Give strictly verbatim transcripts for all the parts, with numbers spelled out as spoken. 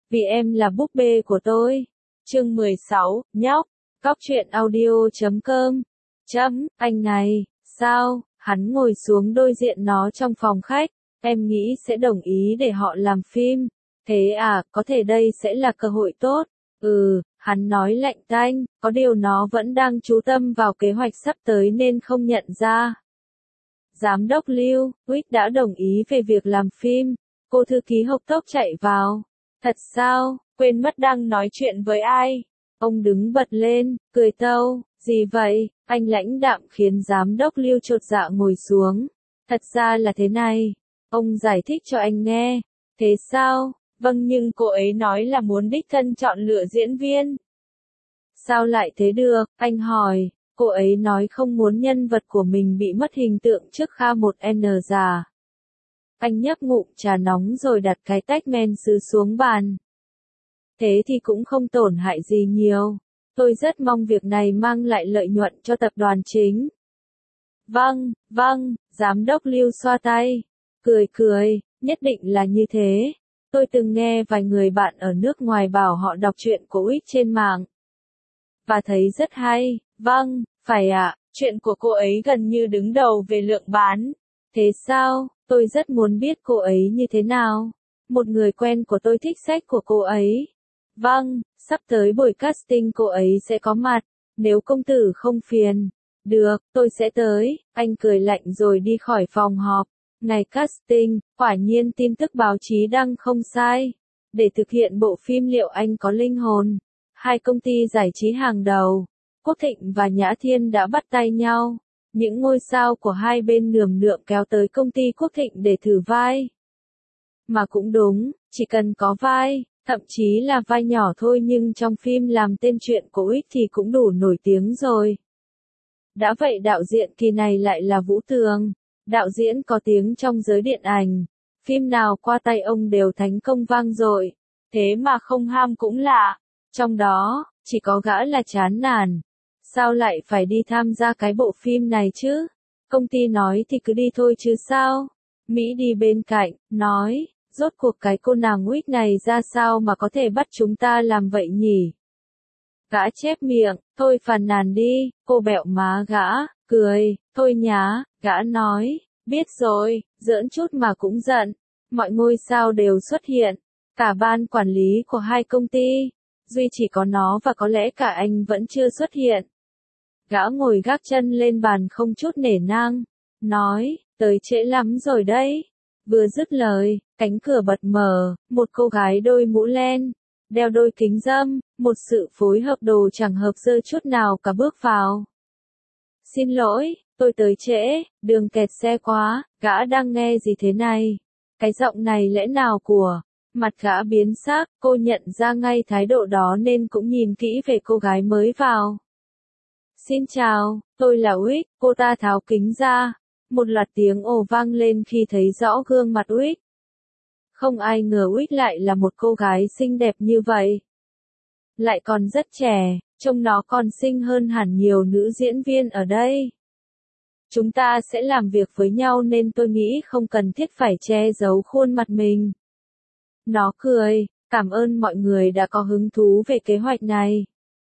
Vì em là búp bê của tôi. Chương mười sáu, nhóc. Cóc truyện audio chấm com. Chấm, anh này, sao? Hắn ngồi xuống đối diện nó trong phòng khách. Em nghĩ sẽ đồng ý để họ làm phim. Thế à, có thể đây sẽ là cơ hội tốt. Ừ, hắn nói lạnh tanh, có điều nó vẫn đang chú tâm vào kế hoạch sắp tới nên không nhận ra. Giám đốc Lưu, Wick đã đồng ý về việc làm phim. Cô thư ký hộc tốc chạy vào. Thật sao, quên mất đang nói chuyện với ai. Ông đứng bật lên, cười tâu, gì vậy, anh lãnh đạm khiến giám đốc Lưu chột dạ ngồi xuống. Thật ra là thế này, ông giải thích cho anh nghe. Thế sao, vâng nhưng cô ấy nói là muốn đích thân chọn lựa diễn viên. Sao lại thế được, anh hỏi, cô ấy nói không muốn nhân vật của mình bị mất hình tượng trước Kha một N già. Anh nhấp ngụm trà nóng rồi đặt cái tách men sứ xuống bàn. Thế thì cũng không tổn hại gì nhiều. Tôi rất mong việc này mang lại lợi nhuận cho tập đoàn chính. Vâng, vâng, giám đốc Lưu xoa tay. Cười cười, nhất định là như thế. Tôi từng nghe vài người bạn ở nước ngoài bảo họ đọc truyện của Wick trên mạng. Và thấy rất hay, vâng, phải ạ, chuyện của cô ấy gần như đứng đầu về lượng bán. Thế sao, tôi rất muốn biết cô ấy như thế nào. Một người quen của tôi thích sách của cô ấy. Vâng, sắp tới buổi casting cô ấy sẽ có mặt, nếu công tử không phiền. Được, tôi sẽ tới, anh cười lạnh rồi đi khỏi phòng họp. Ngày casting, quả nhiên tin tức báo chí đăng không sai. Để thực hiện bộ phim Liệu Anh Có Linh Hồn, hai công ty giải trí hàng đầu, Quốc Thịnh và Nhã Thiên đã bắt tay nhau. Những ngôi sao của hai bên nườm nượp kéo tới công ty Quốc Thịnh để thử vai. Mà cũng đúng, chỉ cần có vai, thậm chí là vai nhỏ thôi nhưng trong phim làm tên truyện của Wick thì cũng đủ nổi tiếng rồi. Đã vậy đạo diễn kỳ này lại là Vũ Tường, đạo diễn có tiếng trong giới điện ảnh. Phim nào qua tay ông đều thành công vang dội. Thế mà không ham cũng lạ. Trong đó, chỉ có gã là chán nản. Sao lại phải đi tham gia cái bộ phim này chứ? Công ty nói thì cứ đi thôi chứ sao? Mỹ đi bên cạnh, nói, rốt cuộc cái cô nàng Wick này ra sao mà có thể bắt chúng ta làm vậy nhỉ? Gã chép miệng, thôi phàn nàn đi, cô bẹo má gã, cười, thôi nhá, gã nói, biết rồi, giỡn chút mà cũng giận. Mọi ngôi sao đều xuất hiện, cả ban quản lý của hai công ty, duy chỉ có nó và có lẽ cả anh vẫn chưa xuất hiện. Gã ngồi gác chân lên bàn không chút nể nang, nói, tới trễ lắm rồi đấy. Vừa dứt lời, cánh cửa bật mở, một cô gái đôi mũ len, đeo đôi kính râm, một sự phối hợp đồ chẳng hợp sơ chút nào cả bước vào. Xin lỗi, tôi tới trễ, đường kẹt xe quá, gã đang nghe gì thế này? Cái giọng này lẽ nào của... Mặt gã biến sắc, cô nhận ra ngay thái độ đó nên cũng nhìn kỹ về cô gái mới vào. Xin chào, tôi là Wick, cô ta tháo kính ra. Một loạt tiếng ồ vang lên khi thấy rõ gương mặt Wick. Không ai ngờ Wick lại là một cô gái xinh đẹp như vậy. Lại còn rất trẻ, trông nó còn xinh hơn hẳn nhiều nữ diễn viên ở đây. Chúng ta sẽ làm việc với nhau nên tôi nghĩ không cần thiết phải che giấu khuôn mặt mình. Nó cười, cảm ơn mọi người đã có hứng thú về kế hoạch này.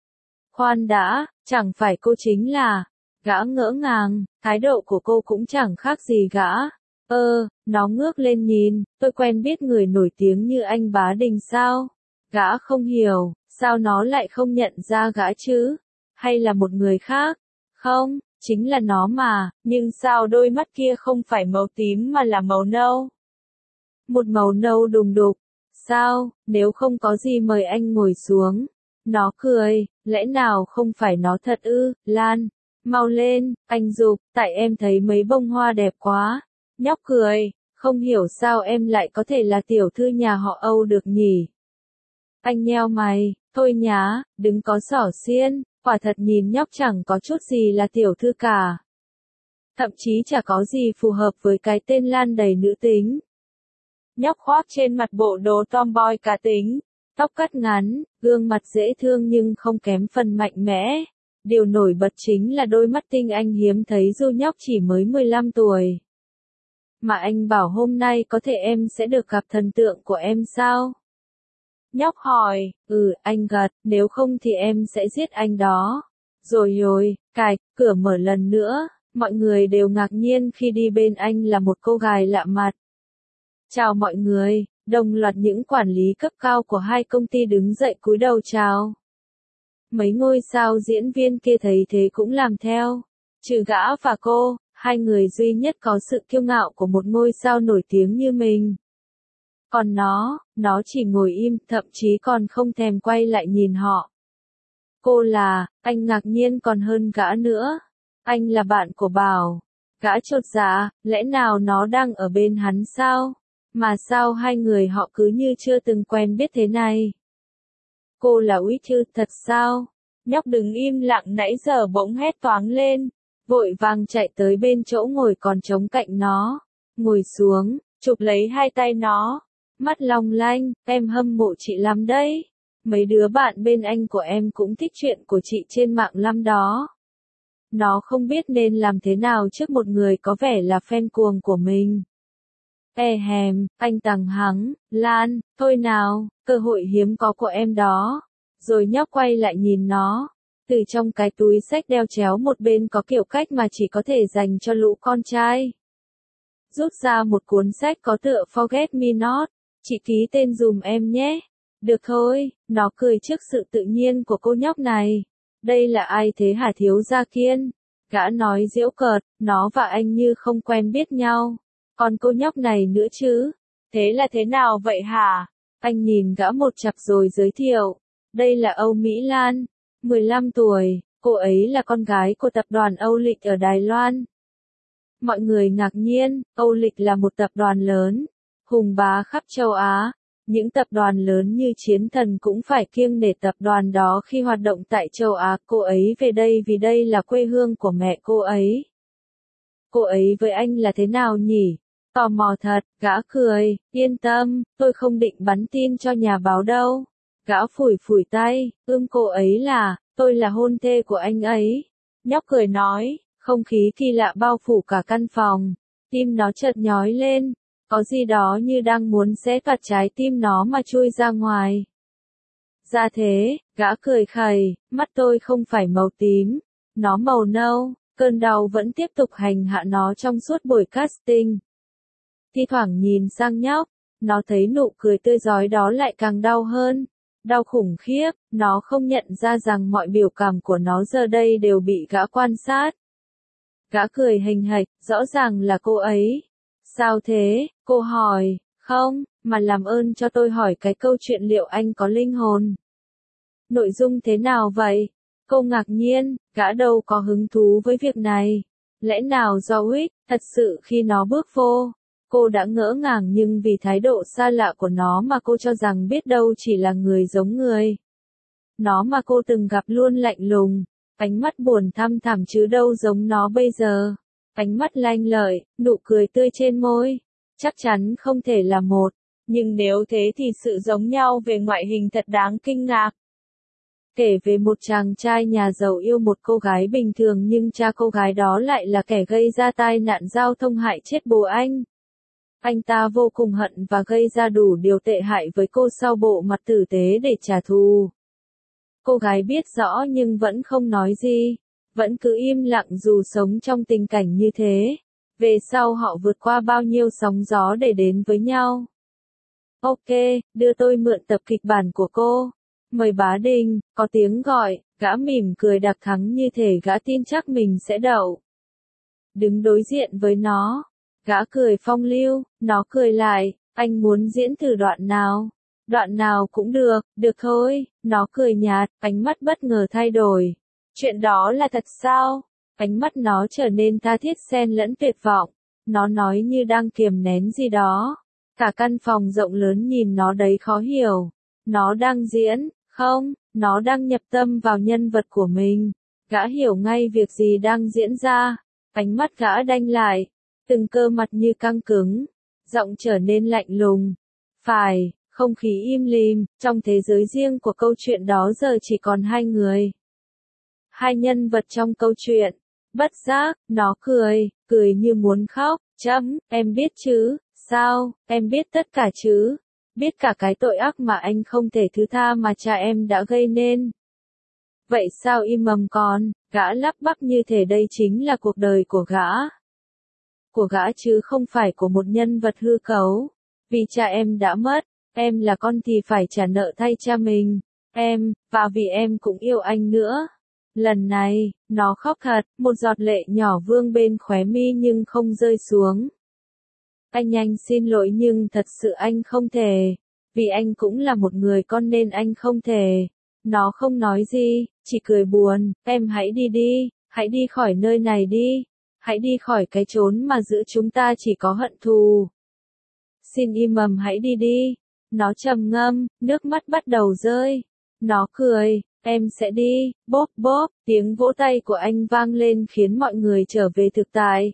Khoan đã, chẳng phải cô chính là... Gã ngỡ ngàng, thái độ của cô cũng chẳng khác gì gã. Ơ, nó ngước lên nhìn, tôi quen biết người nổi tiếng như anh Bá Đình sao? Gã không hiểu, sao nó lại không nhận ra gã chứ? Hay là một người khác? Không, chính là nó mà, nhưng sao đôi mắt kia không phải màu tím mà là màu nâu? Một màu nâu đùng đục. Sao, nếu không có gì mời anh ngồi xuống. Nó cười, lẽ nào không phải nó thật ư, Lan? Mau lên, anh giục, tại em thấy mấy bông hoa đẹp quá. Nhóc cười, không hiểu sao em lại có thể là tiểu thư nhà họ Âu được nhỉ? Anh nheo mày, thôi nhá, đừng có xỏ xiên, quả thật nhìn nhóc chẳng có chút gì là tiểu thư cả. Thậm chí chả có gì phù hợp với cái tên Lan đầy nữ tính. Nhóc khoác trên mặt bộ đồ tomboy cá tính, tóc cắt ngắn, gương mặt dễ thương nhưng không kém phần mạnh mẽ. Điều nổi bật chính là đôi mắt tinh anh hiếm thấy dù nhóc chỉ mới mười lăm tuổi. Mà anh bảo hôm nay có thể em sẽ được gặp thần tượng của em sao? Nhóc hỏi, ừ, anh gật, nếu không thì em sẽ giết anh đó. Rồi rồi, cài, cửa mở lần nữa, mọi người đều ngạc nhiên khi đi bên anh là một cô gái lạ mặt. Chào mọi người, đồng loạt những quản lý cấp cao của hai công ty đứng dậy cúi đầu chào. Mấy ngôi sao diễn viên kia thấy thế cũng làm theo. Trừ gã và cô, hai người duy nhất có sự kiêu ngạo của một ngôi sao nổi tiếng như mình. Còn nó, nó chỉ ngồi im, thậm chí còn không thèm quay lại nhìn họ. Cô là, anh ngạc nhiên còn hơn gã nữa. Anh là bạn của Bảo. Gã chột dạ, lẽ nào nó đang ở bên hắn sao? Mà sao hai người họ cứ như chưa từng quen biết thế này? Cô là Úy Thư, thật sao? Nhóc đứng im lặng nãy giờ bỗng hét toáng lên, vội vàng chạy tới bên chỗ ngồi còn trống cạnh nó. Ngồi xuống, chụp lấy hai tay nó. Mắt long lanh, em hâm mộ chị lắm đấy. Mấy đứa bạn bên anh của em cũng thích chuyện của chị trên mạng lắm đó. Nó không biết nên làm thế nào trước một người có vẻ là fan cuồng của mình. E hèm, anh tằng hắng, Lan, thôi nào, cơ hội hiếm có của em đó. Rồi nhóc quay lại nhìn nó. Từ trong cái túi xách đeo chéo một bên có kiểu cách mà chỉ có thể dành cho lũ con trai. Rút ra một cuốn sách có tựa Forget Me Not. Chị ký tên dùm em nhé. Được thôi, nó cười trước sự tự nhiên của cô nhóc này. Đây là ai thế hả thiếu gia Kiên? Gã nói giễu cợt, nó và anh như không quen biết nhau. Còn cô nhóc này nữa chứ? Thế là thế nào vậy hả? Anh nhìn gã một chặp rồi giới thiệu. Đây là Âu Mỹ Lan, mười lăm tuổi, cô ấy là con gái của tập đoàn Âu Lịch ở Đài Loan. Mọi người ngạc nhiên, Âu Lịch là một tập đoàn lớn, hùng bá khắp châu Á. Những tập đoàn lớn như Chiến Thần cũng phải kiêng nể tập đoàn đó khi hoạt động tại châu Á. Cô ấy về đây vì đây là quê hương của mẹ cô ấy. Cô ấy với anh là thế nào nhỉ? Tò mò thật, gã cười, yên tâm, tôi không định bắn tin cho nhà báo đâu. Gã phủi phủi tay, ưm cô ấy là, tôi là hôn thê của anh ấy. Nhóc cười nói, không khí kỳ lạ bao phủ cả căn phòng. Tim nó chợt nhói lên. Có gì đó như đang muốn xé toạc trái tim nó mà chui ra ngoài. Ra thế, gã cười khẩy, mắt tôi không phải màu tím, nó màu nâu, cơn đau vẫn tiếp tục hành hạ nó trong suốt buổi casting. Thi thoảng nhìn sang nhóc, nó thấy nụ cười tươi rói đó lại càng đau hơn. Đau khủng khiếp, nó không nhận ra rằng mọi biểu cảm của nó giờ đây đều bị gã quan sát. Gã cười hình hạch, rõ ràng là cô ấy. Sao thế? Cô hỏi, không, mà làm ơn cho tôi hỏi cái câu chuyện liệu anh có linh hồn. Nội dung thế nào vậy? Cô ngạc nhiên, gã đâu có hứng thú với việc này. Lẽ nào do Wick, thật sự khi nó bước vô, cô đã ngỡ ngàng nhưng vì thái độ xa lạ của nó mà cô cho rằng biết đâu chỉ là người giống người. Nó mà cô từng gặp luôn lạnh lùng, ánh mắt buồn thăm thẳm chứ đâu giống nó bây giờ. Ánh mắt lanh lợi, nụ cười tươi trên môi. Chắc chắn không thể là một. Nhưng nếu thế thì sự giống nhau về ngoại hình thật đáng kinh ngạc. Kể về một chàng trai nhà giàu yêu một cô gái bình thường nhưng cha cô gái đó lại là kẻ gây ra tai nạn giao thông hại chết bố anh. Anh ta vô cùng hận và gây ra đủ điều tệ hại với cô sau bộ mặt tử tế để trả thù. Cô gái biết rõ nhưng vẫn không nói gì. Vẫn cứ im lặng dù sống trong tình cảnh như thế. Về sau họ vượt qua bao nhiêu sóng gió để đến với nhau. Ok, đưa tôi mượn tập kịch bản của cô. Mời Bá Đình, có tiếng gọi, gã mỉm cười đặc thắng như thể gã tin chắc mình sẽ đậu. Đứng đối diện với nó, gã cười phong lưu, nó cười lại, anh muốn diễn thử đoạn nào? Đoạn nào cũng được, được thôi, nó cười nhạt, ánh mắt bất ngờ thay đổi. Chuyện đó là thật sao? Ánh mắt nó trở nên tha thiết xen lẫn tuyệt vọng. Nó nói như đang kiềm nén gì đó. Cả căn phòng rộng lớn nhìn nó đấy khó hiểu. Nó đang diễn, không, nó đang nhập tâm vào nhân vật của mình. Gã hiểu ngay việc gì đang diễn ra. Ánh mắt gã đanh lại. Từng cơ mặt như căng cứng. Giọng trở nên lạnh lùng. Phải, không khí im lìm. Trong thế giới riêng của câu chuyện đó giờ chỉ còn hai người. Hai nhân vật trong câu chuyện. Bất giác, nó cười, cười như muốn khóc. Chấm, em biết chứ, sao, em biết tất cả chứ. biết cả cái tội ác mà anh không thể thứ tha mà cha em đã gây nên. Vậy sao im mầm con, gã lắp bắp như thể đây chính là cuộc đời của gã. Của gã chứ không phải của một nhân vật hư cấu. Vì cha em đã mất, em là con thì phải trả nợ thay cha mình. Em, và vì em cũng yêu anh nữa. Lần này, nó khóc thật, một giọt lệ nhỏ vương bên khóe mi nhưng không rơi xuống. Anh anh xin lỗi nhưng thật sự anh không thể. Vì anh cũng là một người con nên anh không thể. Nó không nói gì, chỉ cười buồn, em hãy đi đi, hãy đi khỏi nơi này đi. Hãy đi khỏi cái chốn mà giữa chúng ta chỉ có hận thù. Xin im mầm hãy đi đi. Nó trầm ngâm, nước mắt bắt đầu rơi. Nó cười, em sẽ đi, bốp bốp, tiếng vỗ tay của anh vang lên khiến mọi người trở về thực tại.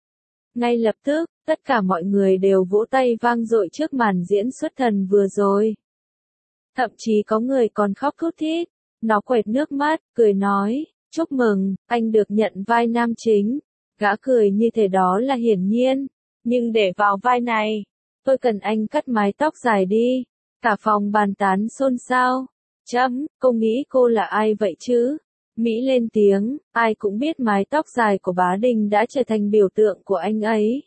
Ngay lập tức, tất cả mọi người đều vỗ tay vang dội trước màn diễn xuất thần vừa rồi. Thậm chí có người còn khóc thút thít. Nó quệt nước mắt, cười nói, chúc mừng, anh được nhận vai nam chính. Gã cười như thể đó là hiển nhiên. Nhưng để vào vai này, tôi cần anh cắt mái tóc dài đi. Cả phòng bàn tán xôn xao. Chấm, cô nghĩ cô là ai vậy chứ? Mỹ lên tiếng, ai cũng biết mái tóc dài của Bá Đình đã trở thành biểu tượng của anh ấy.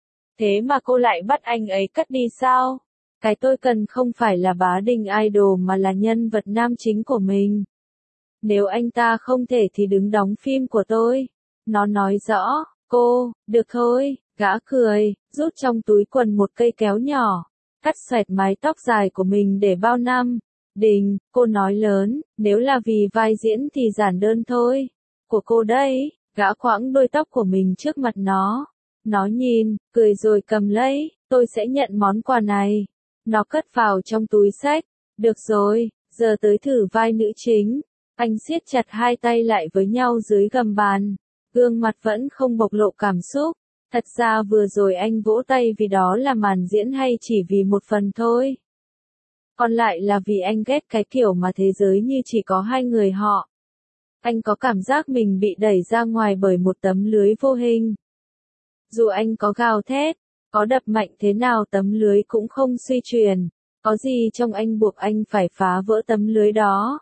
Thế mà cô lại bắt anh ấy cắt đi sao? Cái tôi cần không phải là Bá Đình idol mà là nhân vật nam chính của mình. Nếu anh ta không thể thì đứng đóng phim của tôi. Nó nói rõ, cô, được thôi, gã cười, rút trong túi quần một cây kéo nhỏ, cắt xoẹt mái tóc dài của mình để bao năm. Đình, cô nói lớn, nếu là vì vai diễn thì giản đơn thôi. Của cô đây, gã quãng đôi tóc của mình trước mặt nó. Nó nhìn, cười rồi cầm lấy, tôi sẽ nhận món quà này. Nó cất vào trong túi xách. Được rồi, giờ tới thử vai nữ chính. Anh siết chặt hai tay lại với nhau dưới gầm bàn. Gương mặt vẫn không bộc lộ cảm xúc. Thật ra vừa rồi anh vỗ tay vì đó là màn diễn hay chỉ vì một phần thôi. Còn lại là vì anh ghét cái kiểu mà thế giới như chỉ có hai người họ. Anh có cảm giác mình bị đẩy ra ngoài bởi một tấm lưới vô hình. Dù anh có gào thét, có đập mạnh thế nào tấm lưới cũng không suy chuyển. Có gì trong anh buộc anh phải phá vỡ tấm lưới đó.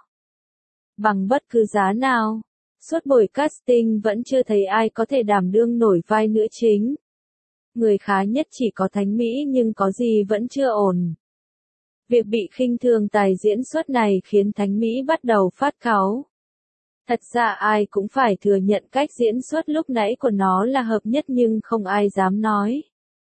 Bằng bất cứ giá nào. Suốt buổi casting vẫn chưa thấy ai có thể đảm đương nổi vai nữ chính. Người khá nhất chỉ có Thánh Mỹ nhưng có gì vẫn chưa ổn. Việc bị khinh thường tài diễn xuất này khiến Thánh Mỹ bắt đầu phát cáu. Thật ra ai cũng phải thừa nhận cách diễn xuất lúc nãy của nó là hợp nhất nhưng không ai dám nói.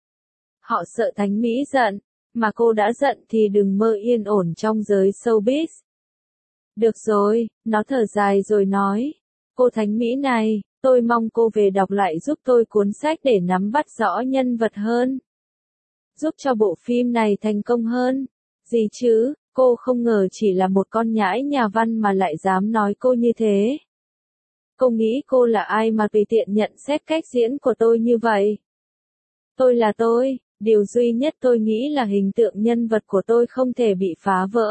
Họ sợ Thánh Mỹ giận, mà cô đã giận thì đừng mơ yên ổn trong giới showbiz. Được rồi, nó thở dài rồi nói. Cô Thánh Mỹ này, tôi mong cô về đọc lại giúp tôi cuốn sách để nắm bắt rõ nhân vật hơn. Giúp cho bộ phim này thành công hơn. Gì chứ, cô không ngờ chỉ là một con nhãi nhà văn mà lại dám nói cô như thế. Cô nghĩ cô là ai mà tùy tiện nhận xét cách diễn của tôi như vậy? Tôi là tôi, điều duy nhất tôi nghĩ là hình tượng nhân vật của tôi không thể bị phá vỡ.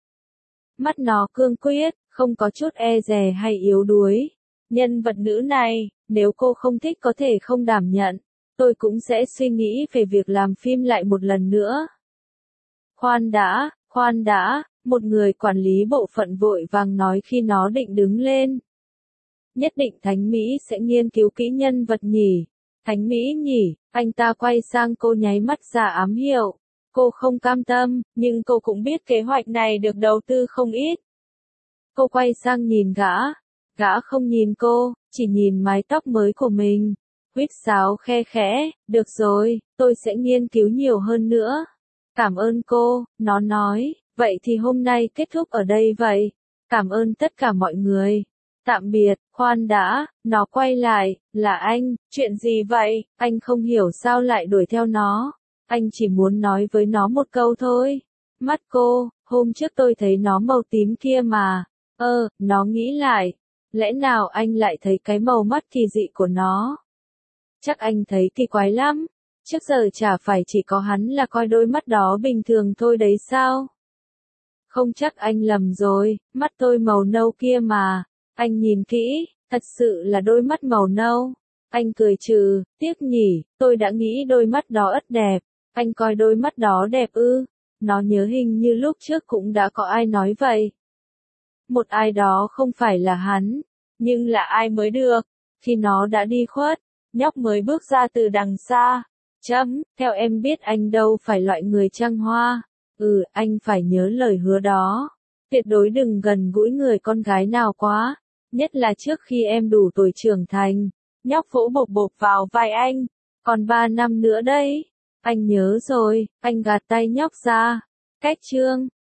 Mắt nó cương quyết, không có chút e dè hay yếu đuối. Nhân vật nữ này, nếu cô không thích có thể không đảm nhận, tôi cũng sẽ suy nghĩ về việc làm phim lại một lần nữa. Khoan đã, khoan đã, một người quản lý bộ phận vội vàng nói khi nó định đứng lên. Nhất định Thánh Mỹ sẽ nghiên cứu kỹ nhân vật nhỉ. Thánh Mỹ nhỉ, anh ta quay sang cô nháy mắt ra ám hiệu. Cô không cam tâm, nhưng cô cũng biết kế hoạch này được đầu tư không ít. Cô quay sang nhìn gã. Gã không nhìn cô, chỉ nhìn mái tóc mới của mình. Huýt sáo khe khẽ, được rồi, tôi sẽ nghiên cứu nhiều hơn nữa. Cảm ơn cô, nó nói, vậy thì hôm nay kết thúc ở đây vậy. Cảm ơn tất cả mọi người. Tạm biệt, khoan đã, nó quay lại, là anh, chuyện gì vậy, anh không hiểu sao lại đuổi theo nó. Anh chỉ muốn nói với nó một câu thôi. Mắt cô, hôm trước tôi thấy nó màu tím kia mà. Ơ, nó nghĩ lại. Lẽ nào anh lại thấy cái màu mắt kỳ dị của nó? Chắc anh thấy kỳ quái lắm. Trước giờ chả phải chỉ có hắn là coi đôi mắt đó bình thường thôi đấy sao? Không chắc anh lầm rồi, mắt tôi màu nâu kia mà. Anh nhìn kỹ, thật sự là đôi mắt màu nâu. Anh cười trừ, tiếc nhỉ, tôi đã nghĩ đôi mắt đó ất đẹp. Anh coi đôi mắt đó đẹp ư? nó nhớ hình như lúc trước cũng đã có ai nói vậy. Một ai đó không phải là hắn, nhưng là ai mới được, khi nó đã đi khuất, nhóc mới bước ra từ đằng xa. Chấm, theo em biết anh đâu phải loại người trăng hoa. Ừ, anh phải nhớ lời hứa đó. Tuyệt đối đừng gần gũi người con gái nào quá, nhất là trước khi em đủ tuổi trưởng thành. Nhóc vỗ bộp bộp vào vai anh. Còn ba năm nữa đấy. Anh nhớ rồi, anh gạt tay nhóc ra. Cách chương